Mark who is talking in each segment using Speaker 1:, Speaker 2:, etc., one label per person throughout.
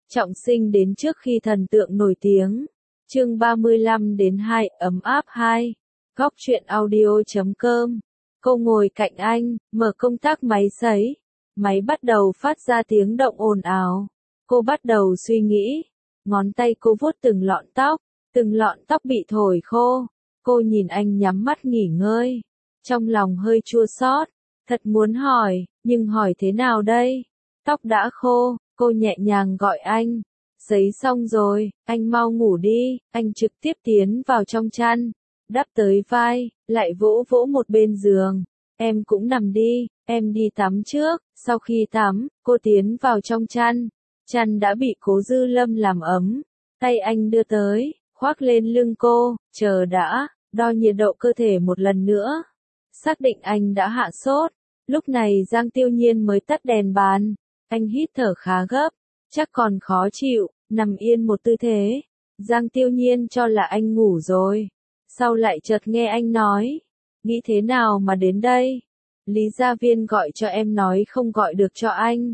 Speaker 1: Trọng sinh đến trước khi thần tượng nổi tiếng. Chương 35-2 ấm áp 2. Góc truyện audio.com. Cô ngồi cạnh anh, mở công tắc máy sấy. Máy bắt đầu phát ra tiếng động ồn ào. Cô bắt đầu suy nghĩ. Ngón tay cô vuốt từng lọn tóc bị thổi khô. Cô nhìn anh nhắm mắt nghỉ ngơi. Trong lòng hơi chua xót. Thật muốn hỏi, nhưng hỏi thế nào đây? Tóc đã khô, cô nhẹ nhàng gọi anh. Sấy xong rồi, anh mau ngủ đi. Anh trực tiếp tiến vào trong chăn, đắp tới vai, lại vỗ vỗ một bên giường. Em cũng nằm đi, em đi tắm trước. Sau khi tắm, cô tiến vào trong chăn. Chăn đã bị Cố Dư Lâm làm ấm. Tay anh đưa tới, khoác lên lưng cô. Chờ đã, đo nhiệt độ cơ thể một lần nữa. Xác định anh đã hạ sốt. Lúc này Giang Tiêu Nhiên mới tắt đèn bàn. Anh hít thở khá gấp, chắc còn khó chịu, nằm yên một tư thế. Giang Tiêu Nhiên cho là anh ngủ rồi. Sau lại chợt nghe anh nói, nghĩ thế nào mà đến đây? Lý Gia Viên gọi cho em nói không gọi được cho anh.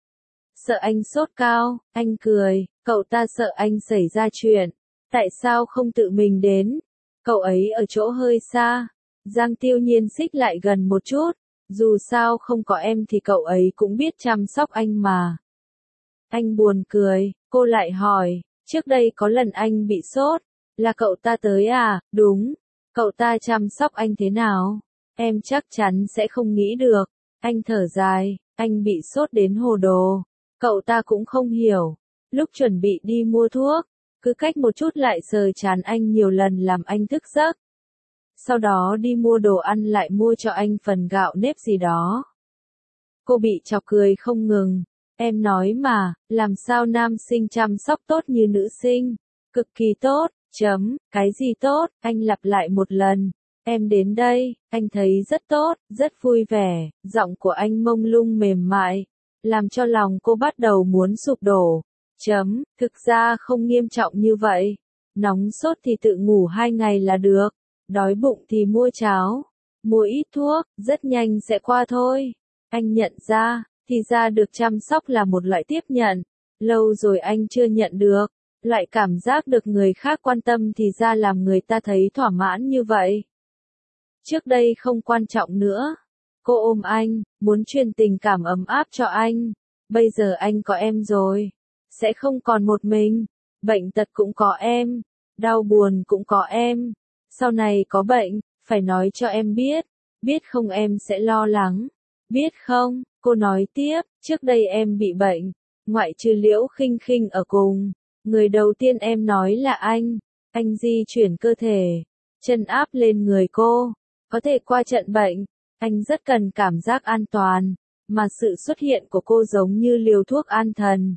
Speaker 1: Sợ anh sốt cao, anh cười, cậu ta sợ anh xảy ra chuyện. Tại sao không tự mình đến? Cậu ấy ở chỗ hơi xa. Giang Tiêu Nhiên xích lại gần một chút. Dù sao không có em thì cậu ấy cũng biết chăm sóc anh mà. Anh buồn cười, cô lại hỏi, trước đây có lần anh bị sốt, là cậu ta tới à? Đúng. Cậu ta chăm sóc anh thế nào? Em chắc chắn sẽ không nghĩ được. Anh thở dài, anh bị sốt đến hồ đồ. Cậu ta cũng không hiểu. Lúc chuẩn bị đi mua thuốc, cứ cách một chút lại sờ trán anh nhiều lần làm anh thức giấc. Sau đó đi mua đồ ăn lại mua cho anh phần gạo nếp gì đó. Cô bị chọc cười không ngừng. Em nói mà, làm sao nam sinh chăm sóc tốt như nữ sinh? Cực kỳ tốt, cái gì tốt? Anh lặp lại một lần. Em đến đây, anh thấy rất tốt, rất vui vẻ. Giọng của anh mông lung mềm mại, làm cho lòng cô bắt đầu muốn sụp đổ. Thực ra không nghiêm trọng như vậy. Nóng sốt thì tự ngủ 2 ngày là được. Đói bụng thì mua cháo, mua ít thuốc, rất nhanh sẽ qua thôi. Anh nhận ra, thì ra được chăm sóc là một loại tiếp nhận. Lâu rồi anh chưa nhận được, loại cảm giác được người khác quan tâm thì ra làm người ta thấy thỏa mãn như vậy. Trước đây không quan trọng nữa. Cô ôm anh, muốn truyền tình cảm ấm áp cho anh. Bây giờ anh có em rồi, sẽ không còn một mình. Bệnh tật cũng có em, đau buồn cũng có em. Sau này có bệnh, phải nói cho em biết không em sẽ lo lắng. Biết không, cô nói tiếp, trước đây em bị bệnh, ngoại trừ Liễu Khinh Khinh ở cùng. Người đầu tiên em nói là anh di chuyển cơ thể, chân áp lên người cô, có thể qua trận bệnh. Anh rất cần cảm giác an toàn, mà sự xuất hiện của cô giống như liều thuốc an thần.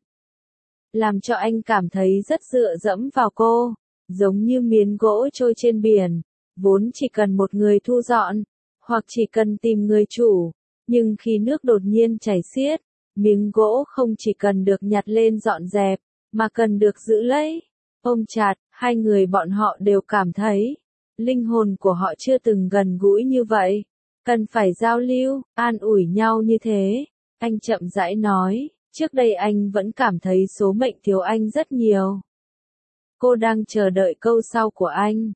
Speaker 1: Làm cho anh cảm thấy rất dựa dẫm vào cô. Giống như miếng gỗ trôi trên biển, vốn chỉ cần một người thu dọn, hoặc chỉ cần tìm người chủ. Nhưng khi nước đột nhiên chảy xiết, miếng gỗ không chỉ cần được nhặt lên dọn dẹp, mà cần được giữ lấy, ôm chặt. Hai người bọn họ đều cảm thấy, linh hồn của họ chưa từng gần gũi như vậy. Cần phải giao lưu, an ủi nhau như thế. Anh chậm rãi nói, trước đây anh vẫn cảm thấy số mệnh thiếu anh rất nhiều. Cô đang chờ đợi câu sau của anh.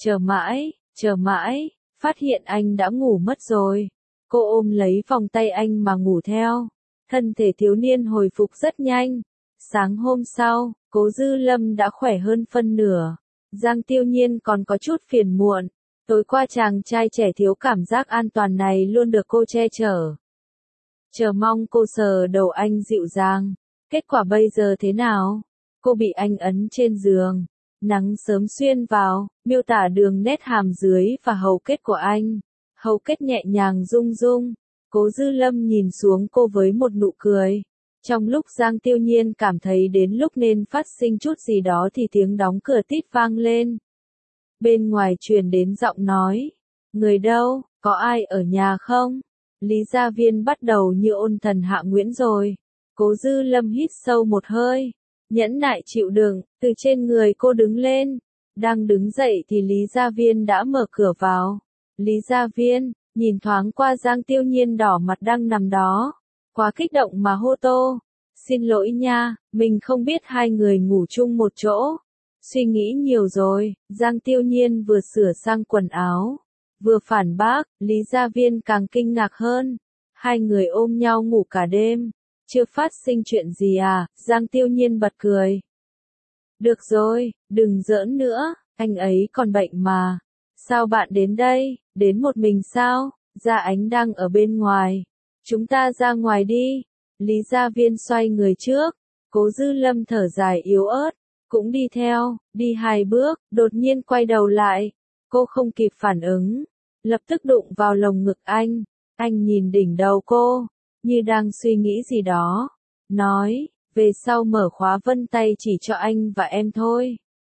Speaker 1: Chờ mãi, phát hiện anh đã ngủ mất rồi. Cô ôm lấy vòng tay anh mà ngủ theo. Thân thể thiếu niên hồi phục rất nhanh. Sáng hôm sau, Cố Dư Lâm đã khỏe hơn phân nửa. Giang Tiêu Nhiên còn có chút phiền muộn. Tối qua chàng trai trẻ thiếu cảm giác an toàn này luôn được cô che chở. Chờ mong cô sờ đầu anh dịu dàng. Kết quả bây giờ thế nào? Cô bị anh ấn trên giường. Nắng sớm xuyên vào, miêu tả đường nét hàm dưới và hầu kết của anh. Hầu kết nhẹ nhàng rung rung. Cố Dư Lâm nhìn xuống cô với một nụ cười. Trong lúc Giang Tiêu Nhiên cảm thấy đến lúc nên phát sinh chút gì đó thì tiếng đóng cửa tít vang lên. Bên ngoài truyền đến giọng nói. Người đâu, có ai ở nhà không? Lý Gia Viên bắt đầu như ôn thần Hạ Nguyễn rồi. Cố Dư Lâm hít sâu một hơi. Nhẫn nại chịu đựng, từ trên người cô đứng lên. Đang đứng dậy thì Lý Gia Viên đã mở cửa vào. Lý Gia Viên, nhìn thoáng qua Giang Tiêu Nhiên đỏ mặt đang nằm đó. Quá kích động mà hô to. Xin lỗi nha, mình không biết hai người ngủ chung một chỗ. Suy nghĩ nhiều rồi, Giang Tiêu Nhiên vừa sửa sang quần áo, vừa phản bác, Lý Gia Viên càng kinh ngạc hơn. Hai người ôm nhau ngủ cả đêm. Chưa phát sinh chuyện gì à? Giang Tiêu Nhiên bật cười. Được rồi, đừng giỡn nữa, anh ấy còn bệnh mà. Sao bạn đến đây? Đến một mình sao? Gia Ánh đang ở bên ngoài. Chúng ta ra ngoài đi. Lý Gia Viên xoay người trước. Cố Dư Lâm thở dài yếu ớt, cũng đi theo, đi hai bước, đột nhiên quay đầu lại. Cô không kịp phản ứng, lập tức đụng vào lồng ngực anh. Anh nhìn đỉnh đầu cô, như đang suy nghĩ gì đó. Nói, về sau mở khóa vân tay chỉ cho anh và em thôi.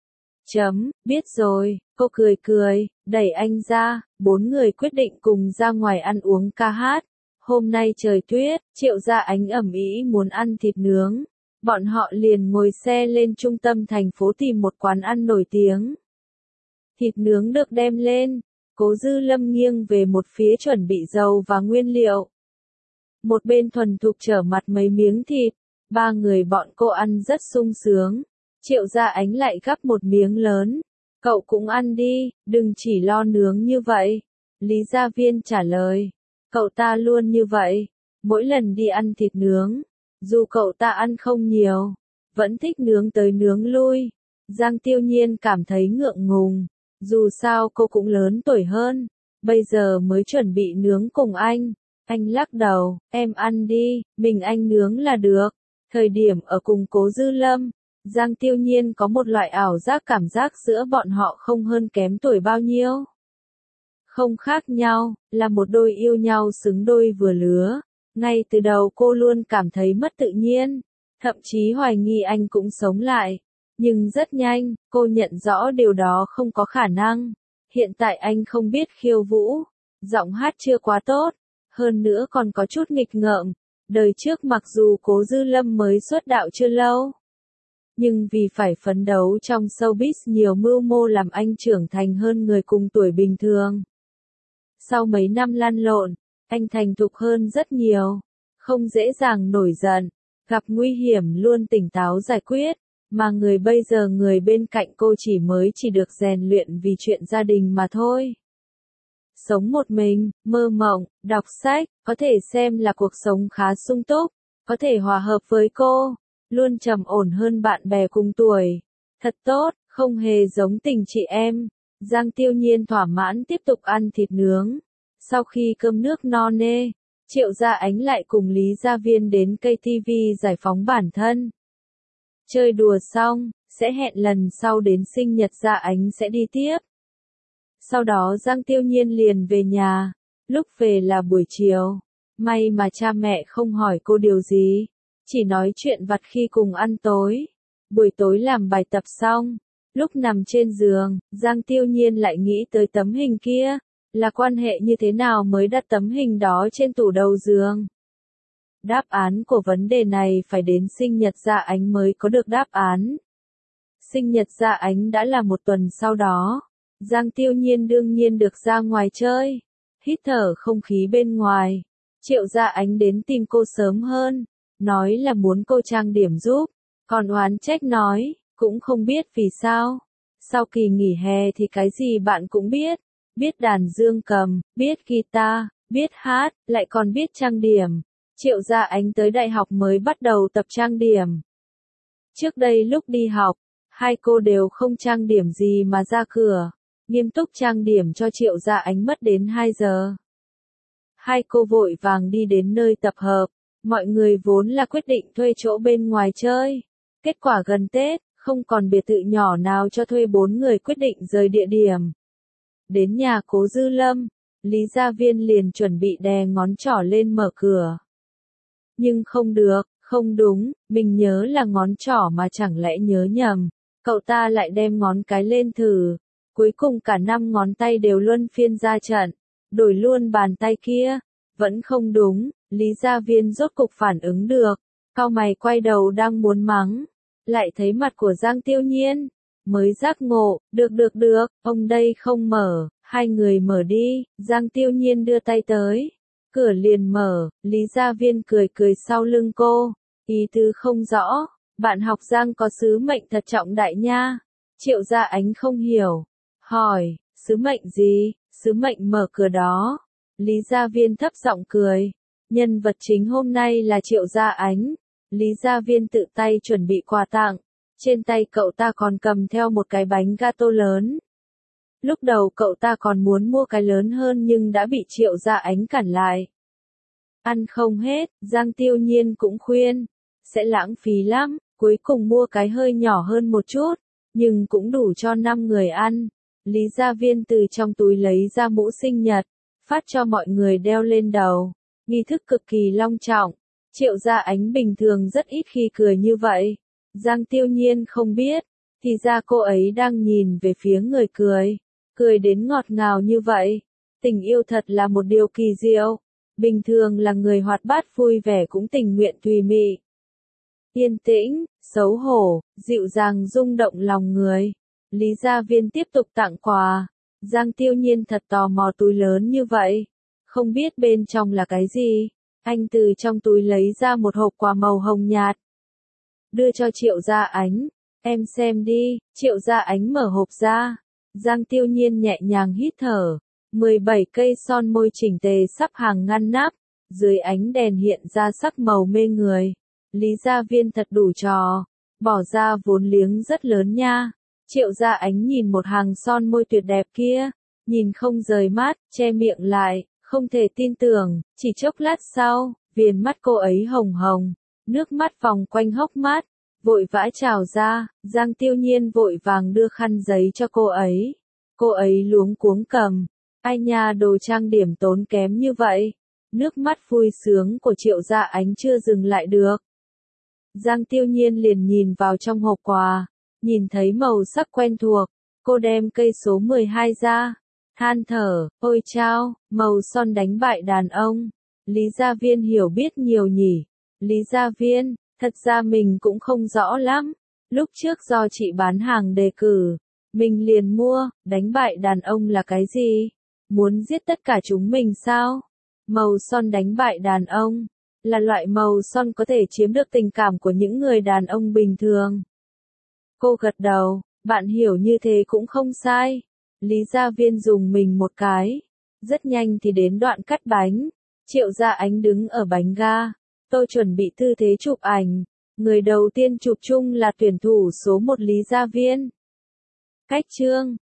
Speaker 1: Biết rồi, cô cười cười, đẩy anh ra, bốn người quyết định cùng ra ngoài ăn uống ca hát. Hôm nay trời tuyết, Triệu Gia Ánh ầm ĩ muốn ăn thịt nướng. Bọn họ liền ngồi xe lên trung tâm thành phố tìm một quán ăn nổi tiếng. Thịt nướng được đem lên, Cố Dư Lâm nghiêng về một phía chuẩn bị dầu và nguyên liệu. Một bên thuần thục trở mặt mấy miếng thịt, ba người bọn cô ăn rất sung sướng. Triệu Gia Ánh lại gắp một miếng lớn. Cậu cũng ăn đi, đừng chỉ lo nướng như vậy. Lý Gia Viên trả lời. Cậu ta luôn như vậy, mỗi lần đi ăn thịt nướng, dù cậu ta ăn không nhiều, vẫn thích nướng tới nướng lui. Giang Tiêu Nhiên cảm thấy ngượng ngùng, dù sao cô cũng lớn tuổi hơn, bây giờ mới chuẩn bị nướng cùng anh. Anh lắc đầu, em ăn đi, mình anh nướng là được. Thời điểm ở cùng Cố Dư Lâm, Giang Tiêu Nhiên có một loại ảo giác cảm giác giữa bọn họ không hơn kém tuổi bao nhiêu. Không khác nhau, là một đôi yêu nhau xứng đôi vừa lứa. Ngay từ đầu cô luôn cảm thấy mất tự nhiên, thậm chí hoài nghi anh cũng sống lại. Nhưng rất nhanh, cô nhận rõ điều đó không có khả năng. Hiện tại anh không biết khiêu vũ, giọng hát chưa quá tốt, hơn nữa còn có chút nghịch ngợm. Đời trước mặc dù Cố Dư Lâm mới xuất đạo chưa lâu, nhưng vì phải phấn đấu trong showbiz nhiều mưu mô làm anh trưởng thành hơn người cùng tuổi bình thường. Sau mấy năm lăn lộn, anh thành thục hơn rất nhiều, không dễ dàng nổi giận, gặp nguy hiểm luôn tỉnh táo giải quyết, mà người bây giờ người bên cạnh cô chỉ được rèn luyện vì chuyện gia đình mà thôi. Sống một mình, mơ mộng, đọc sách, có thể xem là cuộc sống khá sung túc, có thể hòa hợp với cô, luôn trầm ổn hơn bạn bè cùng tuổi. Thật tốt, không hề giống tình chị em. Giang Tiêu Nhiên thỏa mãn tiếp tục ăn thịt nướng. Sau khi cơm nước no nê, Triệu Gia Ánh lại cùng Lý Gia Viên đến KTV giải phóng bản thân. Chơi đùa xong, sẽ hẹn lần sau đến sinh nhật Gia Ánh sẽ đi tiếp. Sau đó Giang Tiêu Nhiên liền về nhà, lúc về là buổi chiều. May mà cha mẹ không hỏi cô điều gì, chỉ nói chuyện vặt khi cùng ăn tối. Buổi tối làm bài tập xong, lúc nằm trên giường, Giang Tiêu Nhiên lại nghĩ tới tấm hình kia, là quan hệ như thế nào mới đặt tấm hình đó trên tủ đầu giường. Đáp án của vấn đề này phải đến sinh nhật Gia Ánh mới có được đáp án. Sinh nhật Gia Ánh đã là một tuần sau đó, Giang Tiêu Nhiên đương nhiên được ra ngoài chơi, hít thở không khí bên ngoài. Triệu Gia Ánh đến tìm cô sớm hơn, nói là muốn cô trang điểm giúp, còn oán trách nói, cũng không biết vì sao. Sau kỳ nghỉ hè thì cái gì bạn cũng biết đàn dương cầm, biết guitar, biết hát, lại còn biết trang điểm. Triệu Gia Ánh tới đại học mới bắt đầu tập trang điểm. Trước đây lúc đi học, hai cô đều không trang điểm gì mà ra cửa, nghiêm túc trang điểm cho Triệu Gia Ánh mất đến 2 giờ. Hai cô vội vàng đi đến nơi tập hợp, mọi người vốn là quyết định thuê chỗ bên ngoài chơi. Kết quả gần Tết, không còn biệt thự nhỏ nào cho thuê, 4 người quyết định rời địa điểm. Đến nhà Cố Dư Lâm, Lý Gia Viên liền chuẩn bị đè ngón trỏ lên mở cửa. Nhưng không được, không đúng, mình nhớ là ngón trỏ mà chẳng lẽ nhớ nhầm. Cậu ta lại đem ngón cái lên thử. Cuối cùng cả 5 ngón tay đều luân phiên ra trận. Đổi luôn bàn tay kia. Vẫn không đúng, Lý Gia Viên rốt cục phản ứng được. Cau mày quay đầu đang muốn mắng. Lại thấy mặt của Giang Tiêu Nhiên. Mới giác ngộ, được, ông đây không mở, hai người mở đi. Giang Tiêu Nhiên đưa tay tới. Cửa liền mở, Lý Gia Viên cười cười sau lưng cô. Ý tứ không rõ, bạn học Giang có sứ mệnh thật trọng đại nha. Triệu Gia Ánh không hiểu. Hỏi, sứ mệnh gì? Sứ mệnh mở cửa đó. Lý Gia Viên thấp giọng cười. Nhân vật chính hôm nay là Triệu Gia Ánh. Lý Gia Viên tự tay chuẩn bị quà tặng. Trên tay cậu ta còn cầm theo một cái bánh gato lớn. Lúc đầu cậu ta còn muốn mua cái lớn hơn nhưng đã bị Triệu Gia Ánh cản lại. Ăn không hết, Giang Tiêu Nhiên cũng khuyên. Sẽ lãng phí lắm, cuối cùng mua cái hơi nhỏ hơn một chút, nhưng cũng đủ cho 5 người ăn. Lý Gia Viên từ trong túi lấy ra mũ sinh nhật, phát cho mọi người đeo lên đầu. Nghi thức cực kỳ long trọng. Triệu Gia Ánh bình thường rất ít khi cười như vậy. Giang Tiêu Nhiên không biết, thì ra cô ấy đang nhìn về phía người cười. Cười đến ngọt ngào như vậy. Tình yêu thật là một điều kỳ diệu. Bình thường là người hoạt bát vui vẻ cũng tình nguyện tùy mị. Yên tĩnh, xấu hổ, dịu dàng rung động lòng người. Lý Gia Viên tiếp tục tặng quà. Giang Tiêu Nhiên thật tò mò túi lớn như vậy. Không biết bên trong là cái gì. Anh từ trong túi lấy ra một hộp quà màu hồng nhạt. Đưa cho Triệu Gia Ánh. Em xem đi. Triệu Gia Ánh mở hộp ra. Giang Tiêu Nhiên nhẹ nhàng hít thở. 17 cây son môi chỉnh tề sắp hàng ngăn nắp. Dưới ánh đèn hiện ra sắc màu mê người. Lý Gia Viên thật đủ trò. Bỏ ra vốn liếng rất lớn nha. Triệu Gia Ánh nhìn một hàng son môi tuyệt đẹp kia. Nhìn không rời mắt, che miệng lại, không thể tin tưởng. Chỉ chốc lát sau, viền mắt cô ấy hồng hồng. Nước mắt vòng quanh hốc mắt. Vội vã trào ra, Giang Tiêu Nhiên vội vàng đưa khăn giấy cho cô ấy. Cô ấy luống cuống cầm. Ai nha, đồ trang điểm tốn kém như vậy. Nước mắt vui sướng của Triệu Gia Ánh chưa dừng lại được. Giang Tiêu Nhiên liền nhìn vào trong hộp quà, nhìn thấy màu sắc quen thuộc, cô đem cây số 12 ra, than thở, ôi chao, màu son đánh bại đàn ông. Lý Gia Viên hiểu biết nhiều nhỉ. Lý Gia Viên, thật ra mình cũng không rõ lắm. Lúc trước do chị bán hàng đề cử, mình liền mua. Đánh bại đàn ông là cái gì? Muốn giết tất cả chúng mình sao? Màu son đánh bại đàn ông là loại màu son có thể chiếm được tình cảm của những người đàn ông bình thường. Cô gật đầu, bạn hiểu như thế cũng không sai. Lý Gia Viên dùng mình một cái. Rất nhanh thì đến đoạn cắt bánh. Triệu Gia Ánh đứng ở bánh ga. Tôi chuẩn bị tư thế chụp ảnh. Người đầu tiên chụp chung là tuyển thủ số 1 Lý Gia Viên. Cách chương